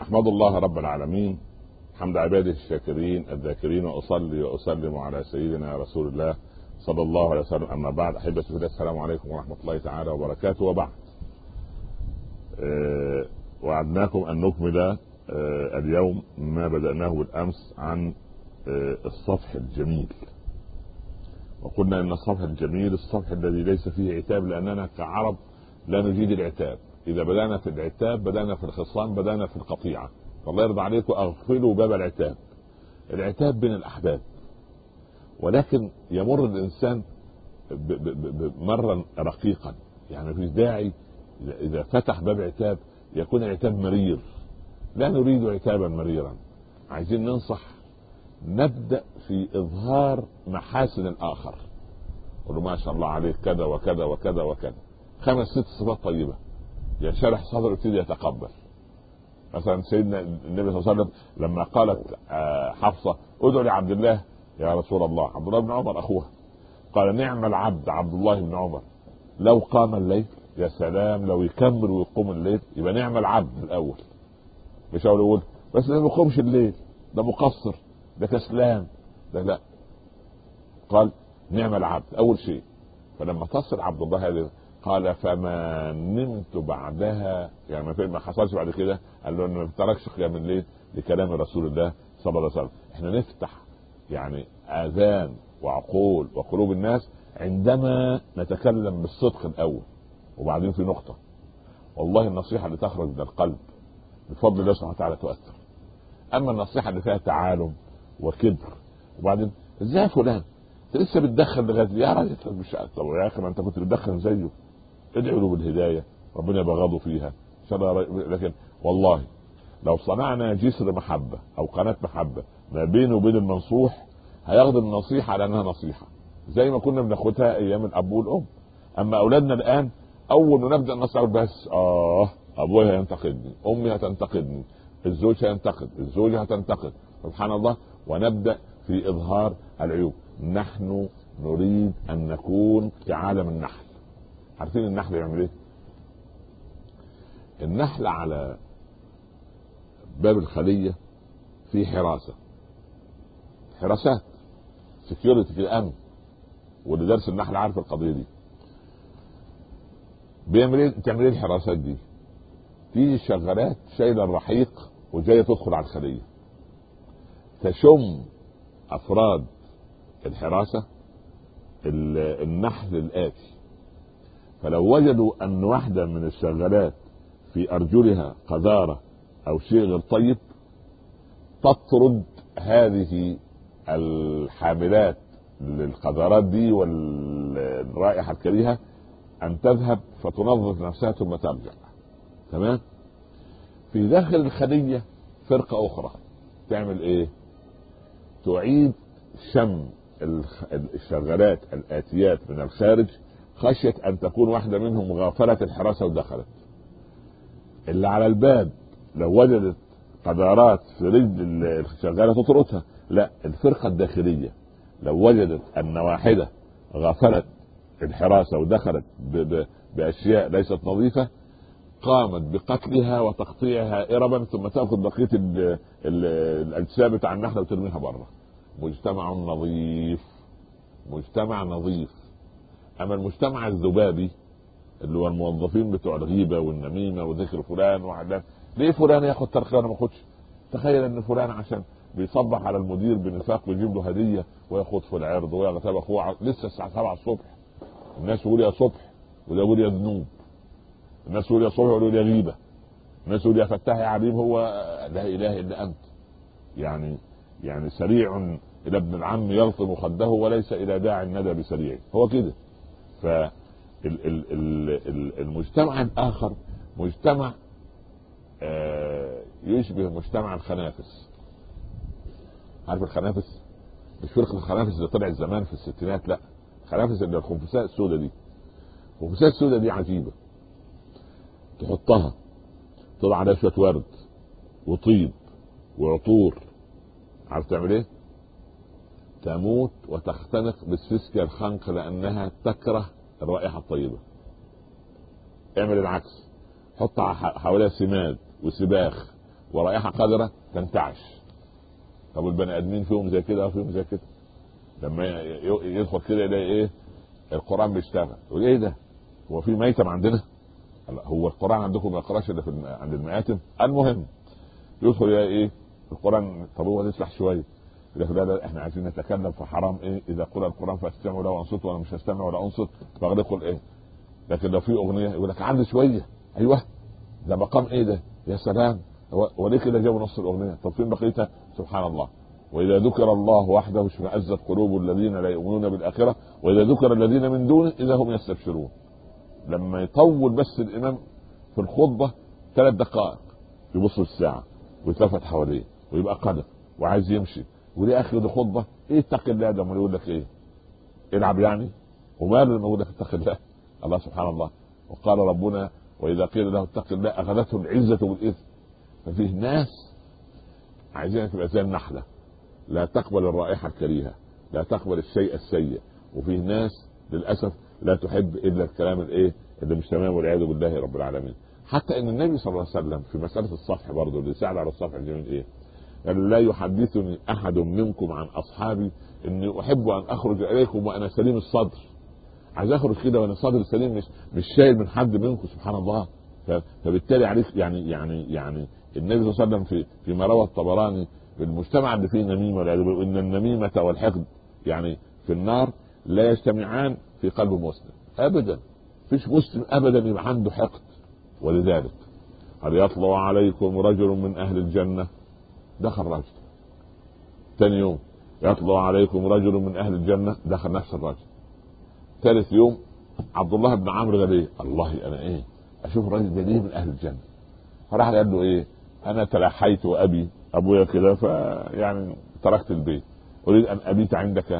أحمد الله رب العالمين حمد عباده الشاكرين الذاكرين، وأصلي وأسلم على سيدنا رسول الله صلى الله عليه وسلم. أما بعد، أحبتي في الله، السلام عليكم ورحمة الله تعالى وبركاته. وبعد وعدناكم أن نكمل اليوم ما بدأناه بالأمس عن الصفح الجميل، وقلنا أن الصفح الجميل الصفح الذي ليس فيه عتاب، لأننا كعرب لا نجيد العتاب. إذا بدأنا في العتاب بدأنا في الخصام، بدأنا في القطيعة. فالله يرضى عليكم أغفلوا باب العتاب. العتاب بين الأحباب، ولكن يمر الإنسان مرا رقيقا، يعني في داعي إذا فتح باب عتاب يكون عتاب مرير. لا نريد عتابا مريرا، عايزين ننصح. نبدأ في إظهار محاسن الآخر، قولوا ما شاء الله عليك كذا وكذا وكذا وكذا، 5-6 صفات طيبة، ينشرح صدره يبتدي يتقبل. مثلا سيدنا النبي صلى الله عليه وسلم لما قالت حفصة ادعو لعبد الله يا رسول الله، عبد الله بن عمر أخوها، قال نعم العبد عبد الله بن عمر لو قام الليل. يا سلام لو يكمل ويقوم الليل، يبقى نعم العبد الأول. مش أقول بس ما يقومش الليل، ده مقصر، ده كسلان، ده لا. قال نعم العبد أول شيء. فلما تصل عبد الله هذه قال فما نمت بعدها، يعني ما حصلش بعد كده. قال له انه ما تركش قيام الليل لكلام رسول الله صلى الله عليه وسلم. احنا نفتح يعني اذان وعقول وقلوب الناس عندما نتكلم بالصدق الاول، وبعدين في نقطة والله النصيحة اللي تخرج من القلب بفضل الله سبحانه وتعالى تؤثر. اما النصيحة اللي فيها تعالم وكبر، وبعدين ازاي فلان انت لسه بتدخل لغايه يا راجل، مش طب يا اخي ما انت كنت بتدخل زيه، ادعوا له بالهدايه ربنا يبغضه فيها. لكن والله لو صنعنا جسر محبه او قناه محبه ما بينه وبين المنصوح هياخد النصيحه على انها نصيحه، زي ما كنا بناخدها ايام الاب والام. اما اولادنا الان اول ما نبدا نصيحه بس ابويا هينتقدني، امي هتنتقدني، الزوج هينتقد، الزوجه هتنتقد، سبحان الله. ونبدا في اظهار العيوب. نحن نريد ان نكون في عالم النحل. عارفين النحل يعمل ايه؟ النحل على باب الخلية في حراسات سكيورتي في الامن، واللي درس النحل عارف القضية دي. بيعمل ايه؟ تعمل ايه الحراسات دي؟ تيجي الشغالات شايله الرحيق وجايه تدخل على الخلية، تشم افراد الحراسة النحل الآتي، فلو وجدوا أن واحدة من الشغالات في أرجلها قذارة أو شيء غير طيب تطرد هذه الحاملات للقذارات دي والرائحة الكريهة أن تذهب فتنظف نفسها ثم ترجع. تمام؟ في داخل الخلية فرقة أخرى تعمل إيه؟ تعيد شم الشغالات الآتيات من الخارج خشية أن تكون واحدة منهم غافلة الحراسة ودخلت. اللي على الباب لو وجدت قذارات في رجل الشغالة تطردها. لا، الفرقة الداخلية لو وجدت أن واحدة غافلت الحراسة ودخلت بأشياء ليست نظيفة قامت بقتلها وتقطيعها إربا، ثم تأخذ بقية الأجسام بتاع النحلة وترميها بره. مجتمع نظيف، مجتمع نظيف. اما المجتمع الذبابي اللي هو الموظفين بتوع الغيبه والنميمه وذكر فلان وعلان، ليه فلان ياخد ترقيه وانا ما اخدش؟ تخيل ان فلان عشان بيصبح على المدير بنفاق ويجيب له هديه وياخد في العرض ويغتاب اخوه لسه الساعه 7 الصبح. الناس يقول يا صبح وده يقول يا ذنوب، الناس يقول يا صبح ويقول يا غيبه، الناس يقول يا فتاح يا عليم. هو لا اله الا انت. يعني سريع الى ابن العم يلطم خده وليس الى داعي الندى بسريع. هو كده. فالمجتمع الاخر مجتمع يشبه مجتمع الخنافس. عارف الخنافس؟ مش فرقة الخنافس اللي طلعت زمان في الستينات، لا، خنافس اللي الخنفساء السوداء دي. الخنفساء السوداء دي عجيبة، تحطها تضع عليها شوية ورد وطيب وعطور، عارف تعمل ايه؟ تموت وتختنق بالسيسكا الخنق لانها تكره الرائحة الطيبة. اعمل العكس، حط حواليها سماد وسباخ ورائحه قذره تنتعش. طب البني ادمين فيهم زي كده وفيهم زي كده. لما يدخل كده يلاقي ايه؟ القران بيشتغل، يقول ايه ده؟ هو في ميتم عندنا؟ هو القران عندكم ما يقراش الا عند المآتم؟ المهم يدخل يلاقي ايه؟ القران. طب هو يسرح شويه يقول لا احنا عايزين نتكلم في حرام، ايه اذا قرأ القران فاستمعوا له وانصتوا، وانا مش هستمع ولا انصت فاغلقوا الايه. لكن لو في اغنيه يقول لك عندي شويه، ايوه ده مقام ايه ده؟ يا سلام. وليه كده جابوا نص الاغنيه؟ طب فين بقيتها؟ سبحان الله. واذا ذكر الله وحده اشمئزت قلوب الذين لا يؤمنون بالاخره واذا ذكر الذين من دونه اذا هم يستبشرون. لما يطول بس الامام في الخطبه 3 دقائق يبص الساعه ويتلفت حواليه ويبقى قلق وعايز يمشي، وليه اخر دي خطبه؟ ايه اتق الله ده؟ يقول لك ايه؟ العب يعني؟ وماله لما يقول لك اتق الله؟ الله سبحان الله. وقال ربنا واذا قيل له اتق الله اخذته العزه بالاثم. ففيه ناس عايزين تبقى زي النحله، لا تقبل الرائحه الكريهه، لا تقبل الشيء السيء. وفيه ناس للاسف لا تحب الا الكلام الايه اللي مش تمام، والعياذ بالله رب العالمين. حتى ان النبي صلى الله عليه وسلم في مساله الصفح برضه اللي يساعد على الصفح الجميل ايه؟ قال لا يحدثني احد منكم عن اصحابي اني احب ان اخرج اليكم وانا سليم الصدر. عايز اخرج كده وانا صدر سليم، مش شايل من حد منكم. سبحان الله. فبالتالي عليك يعني النبي صلى الله عليه وسلم فيما روى الطبراني بالمجتمع اللي فيه نميمه والعياذ بالله ان النميمه والحقد يعني في النار لا يجتمعان في قلب مسلم ابدا. فيش مسلم ابدا يبقى عنده حقد. ولذلك هل يطلع عليكم رجل من اهل الجنه؟ دخل رجل. ثاني يوم يطلع عليكم رجل من اهل الجنه، دخل نفس الرجل. ثالث يوم عبد الله بن عمرو قال ايه؟ الله انا ايه اشوف الراجل ده ليه من اهل الجنه؟ فراح قال له ايه؟ انا تلحيت وابي ابويا كده فيعني تركت البيت، اريد ان ابيت عندك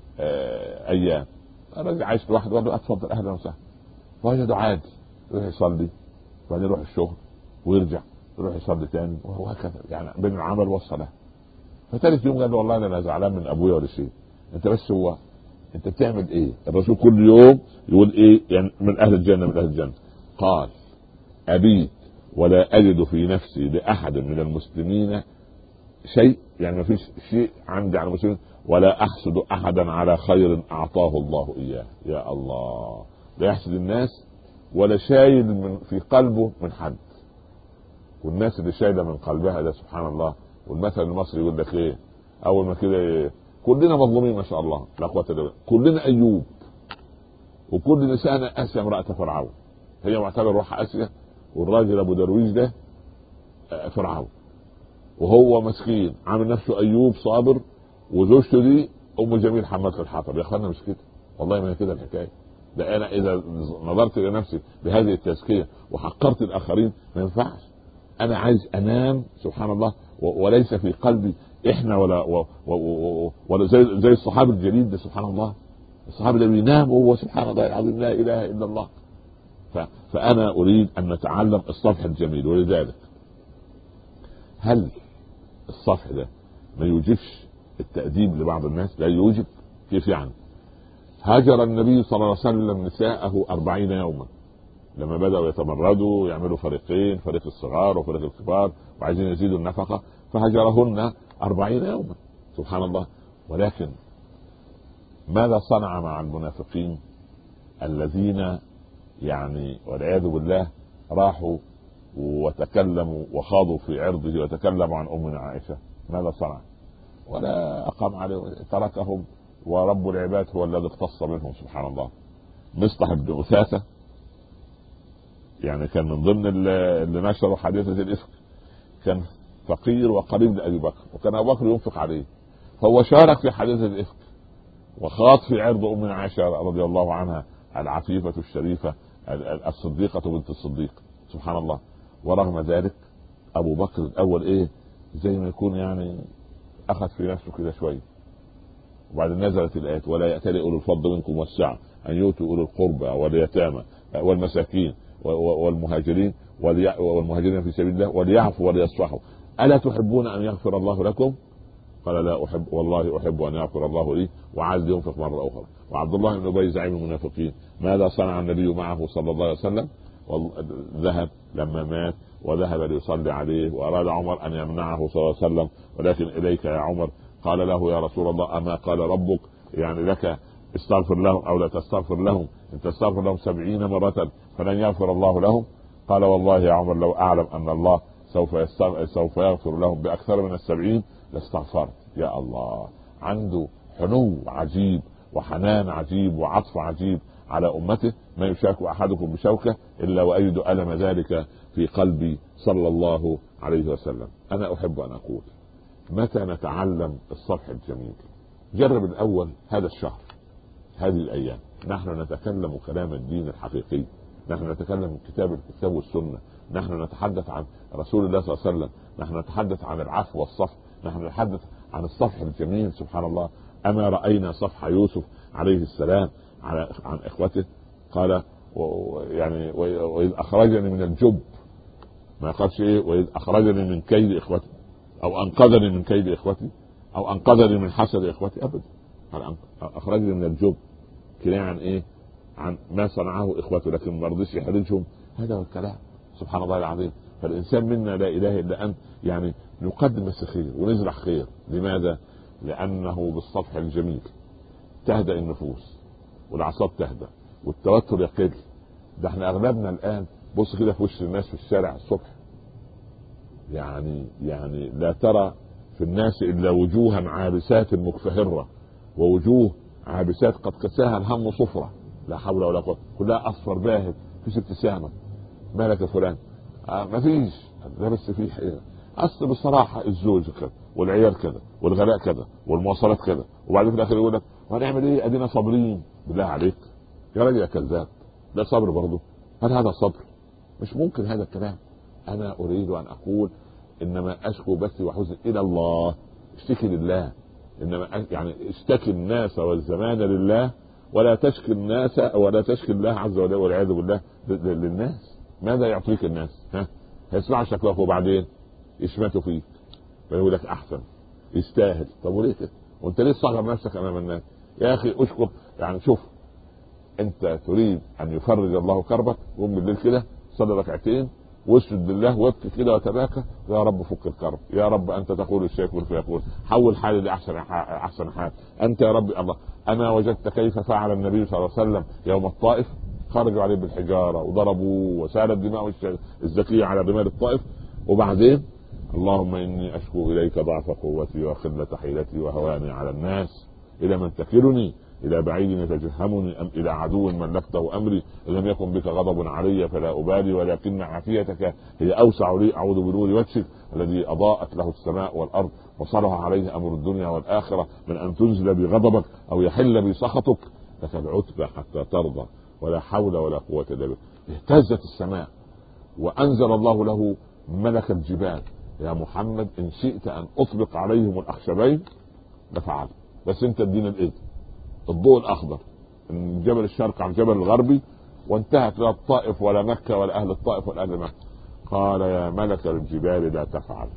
ايام. الراجل عايش لوحده قال له اتفضل اهلا وسهلا. فوجده عادي يروح يصلي وبعدين يروح الشغل ويرجع يروح يصلي تاني وهكذا، يعني بين العمل والصلاه. فثالث يوم قال له والله انا زعلان من ابويا ولا شيء، انت بس هو انت بتعمل ايه؟ الرسول كل يوم يقول ايه يعني من اهل الجنه من اهل الجنه. قال ابيت ولا اجد في نفسي لاحد من المسلمين شيء، يعني ما فيش شيء عندي على المسلمين، ولا احسد احدا على خير اعطاه الله اياه. يا الله، لا يحسد الناس ولا شايل من في قلبه من حد. والناس اللي شايله من قلبها ده سبحان الله. والمثل المصري يقول لك ايه؟ اول ما كده إيه؟ كلنا مظلومين ما شاء الله لا قوه الا بالله، كلنا ايوب، وكل نساءنا اسيا امراه فرعون. هي معتبر روحها اسيا، والراجل ابو درويش ده فرعون، وهو مسكين عامل نفسه ايوب صابر، وزوجته دي ام جميل حماد الحطب. يا اخوانا مش كده والله، ما هي كده الحكايه. ده انا اذا نظرت الى نفسي بهذه التزكيه وحقرت الاخرين ما ينفعش. انا عايز انام سبحان الله وليس في قلبي احنا ولا زي الصحابي الجليل ده سبحان الله. الصحابي ده بينام وهو سبحان الله العظيم لا اله الا الله. فانا اريد ان نتعلم الصفح الجميل. ولذلك هل الصفح ده ما يوجبش التأديب لبعض الناس؟ لا يوجب. كيف يعني؟ هاجر النبي صلى الله عليه وسلم نساءه 40 يوما لما بدأوا يتمردوا يعملوا فريقين، فريق الصغار وفريق الكبار وعايزين يزيدوا النفقة، فهجرهن 40 يوما سبحان الله. ولكن ماذا صنع مع المنافقين الذين يعني والعياذ بالله راحوا وتكلموا وخاضوا في عرضه وتكلموا عن أمنا عائشة؟ ماذا صنع؟ ولا أقام عليه، تركهم، ورب العباد هو الذي اختص منهم سبحان الله. مصطح بن أثاثة يعني كان من ضمن اللي نشروا حادثة الإفك، كان فقير وقريب لأبي بكر، وكان أبو بكر ينفق عليه، فهو شارك في حادثة الإفك وخاض في عرض أمنا عائشة رضي الله عنها العفيفة الشريفة الصديقة بنت الصديق سبحان الله. ورغم ذلك أبو بكر الأول إيه زي ما يكون يعني أخذ في نفسه كده شوية، وبعد نزلت الآيات ولا يأتل أولو الفضل منكم والسعة أن يؤتوا أولو القربى واليتامى والمساكين والمهاجرين في سبيل الله وليعفوا وليصفحوا ألا تحبون أن يغفر الله لكم؟ قال لا أحب والله أحب أن يغفر الله لي، وعاد ينفق مرة أخرى. وعبد الله بن أبي زعيم المنافقين ماذا صنع النبي معه صلى الله عليه وسلم؟ ذهب لما مات وذهب ليصلي عليه، وأراد عمر أن يمنعه صلى الله عليه وسلم، ولكن إليك يا عمر. قال له يا رسول الله أما قال ربك يعني لك استغفر لهم أو لا تستغفر لهم؟ إن تستغفر لهم 70 مرة فلن يغفر الله لهم. قال والله يا عمر لو أعلم أن الله سوف يغفر لهم بأكثر من 70 لاستغفرت. يا الله، عنده حنو عجيب وحنان عجيب وعطف عجيب على أمته، ما يشاك أحدكم بشوكة إلا وأجد ألم ذلك في قلبي صلى الله عليه وسلم. أنا أحب أن أقول متى نتعلم الصفح الجميل؟ جرب الأول هذا الشهر، هذه الأيام نحن نتكلم كلام الدين الحقيقي، نحن نتكلم الكتاب والسنة، نحن نتحدث عن رسول الله صلى الله عليه وسلم، نحن نتحدث عن العفو والصفح، نحن نتحدث عن الصفح الجميل. سبحان الله، أما رأينا صفح يوسف عليه السلام عن إخوته؟ قال يعني وإذ أخرجني من الجب، ما قالش إيه وإذ أخرجني من كيد إخوتي أو أنقذني من كيد إخوتي أو أنقذني من حسد إخوتي، أبدا. قال أخرجني من الجب، كناية عن إيه؟ عن ما صنعه إخوته، لكن ما رضيش يحرجهم. هذا هو الكلام. سبحان الله العظيم. فالإنسان منا لا إله إلا أنت، يعني نقدم بس خير ونزرع خير. لماذا؟ لأنه بالصفح الجميل تهدأ النفوس والأعصاب تهدأ والتوتر يقل. ده احنا أغلبنا الآن بص كده في وش الناس في الشارع الصبح، يعني لا ترى في الناس إلا وجوها عابسات مكفهرة، ووجوه عابسات قد كساها الهم صفرة، لا حول ولا قوة، كلها أصفر باهت، فيش ابتسامة. مالك يا فلان؟ مفيش. لا بس في حقيقة. أصل بصراحة الزوج كذا والعيال كذا والغلاء كذا والمواصلات كذا، وبعدين في الآخر يقول لك وهنعمل إيه؟ أدينا صابرين. بالله عليك يا راجل يا كذاب، ده صبر برضه؟ هل هذا صبر؟ مش ممكن هذا الكلام. أنا أريد أن أقول إنما أشكو بثي وحزني إلى الله، اشتكي لله. إنما يعني اشتكي الناس والزمان لله، ولا تشكي الناس ولا تشكي الله عز وجل والعياذ بالله للناس. ماذا يعطيك الناس؟ هيسمعوا شكواك وبعدين يشمتوا فيك ويقول لك أحسن يستاهل. طب وليه كده؟ وانت ليه تصغر نفسك أمام الناس؟ يا أخي اشكر. يعني شوف، انت تريد ان يفرج الله كربك، قوم بالليل كده صلي ركعتين واسجد لله وابكي كده وتباكى، يا رب فك الكرب، يا رب انت تقول الشيء يكون فيكون، حول حالي لاحسن حال، انت يا رب. الله، اما وجدت كيف فعل النبي صلى الله عليه وسلم يوم الطائف؟ خرجوا عليه بالحجاره وضربوا وسالت دماء الزكيه على رمال الطائف، وبعدين اللهم اني اشكو اليك ضعف قوتي وخله حيلتي وهواني على الناس، الى من تكلني؟ إلى بعيد يتجهمني أم إلى عدو ملكته أمري؟ إن لم يكن بك غضب علي فلا أبالي، ولكن عافيتك هي أوسع لي. أعوذ بنور وجهك الذي أضاءت له السماء والأرض وصلح عليه أمر الدنيا والآخرة من أن تنزل بغضبك أو يحل بسخطك، لك العتبى حتى ترضى، ولا حول ولا قوة إلا بك. اهتزت السماء وأنزل الله له ملك الجبال، يا محمد إن شئت أن أطلق عليهم الأخشبين لفعل، بس أنت ادينا الإذن. الضوء الأخضر من جبل الشرق عن جبل الغربي، وانتهت لا الطائف ولا مكة ولا أهل الطائف ولا أهل مكة. قال يا ملك الجبال لا تفعل،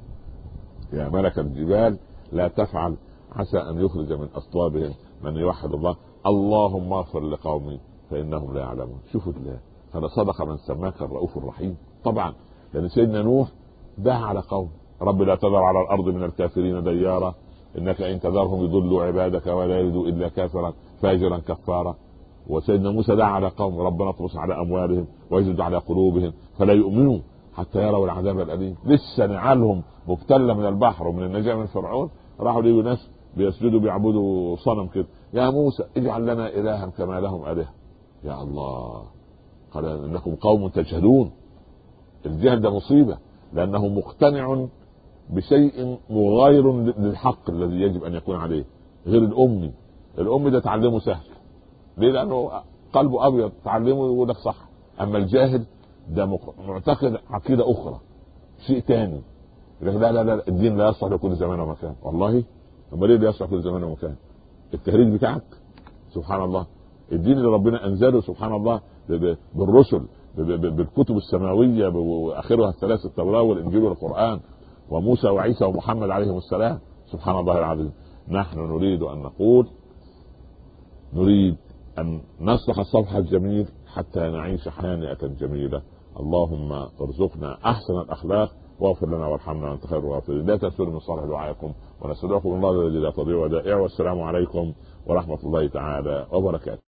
يا ملك الجبال لا تفعل، عسى أن يخرج من أصلابهم من يوحد الله، اللهم اغفر لقومي فإنهم لا يعلمون. شوفوا الله، هذا صدق من سماك الرؤوف الرحيم. طبعا لأن سيدنا نوح دعا على قوم رب لا تذر على الأرض من الكافرين ديارا إنك إن تذرهم يضلوا عبادك ولا يلدوا إلا كافرا فاجرا كفارا. وسيدنا موسى دعا على قوم ربنا اطمس على أموالهم واجد على قلوبهم فلا يؤمنوا حتى يروا العذاب الأليم. لسه نعالهم مبتلة من البحر ومن النجاة من فرعون، راحوا ليوا ناس بيسجدوا بيعبدوا صنم كده، يا موسى اجعل لنا إلها كما لهم آلهة. يا الله، قال إنكم قوم تجهلون. الجهل ده مصيبة، لأنه مقتنع بشيء مغاير للحق الذي يجب ان يكون عليه، غير الامي. الامي ده تعلمه سهل، ليه؟ لانه قلبه ابيض، تعلمه يقول لك صح. اما الجاهل ده معتقد عقيده اخرى، شيء تاني. لا لا لا، الدين لا يصلح لكل زمان ومكان. والله اما ليه لا يصلح لكل زمان ومكان؟ التهريج بتاعك سبحان الله. الدين اللي ربنا انزله سبحان الله بالرسل بالكتب السماويه واخرها الثلاث، التوراه والانجيل والقران وموسى وعيسى ومحمد عليهم السلام، سبحان الله العظيم. نحن نريد أن نقول، نريد أن نصلح الصفحة الجميل حتى نعيش هانئة جميلة. اللهم ارزقنا احسن الاخلاق واغفر لنا وارحمنا وانت خير الغافرين. لا تنسوا من صالح دعائكم، ونستودعكم الله الذي لا تضيع ودائعه. والسلام عليكم ورحمة الله تعالى وبركاته.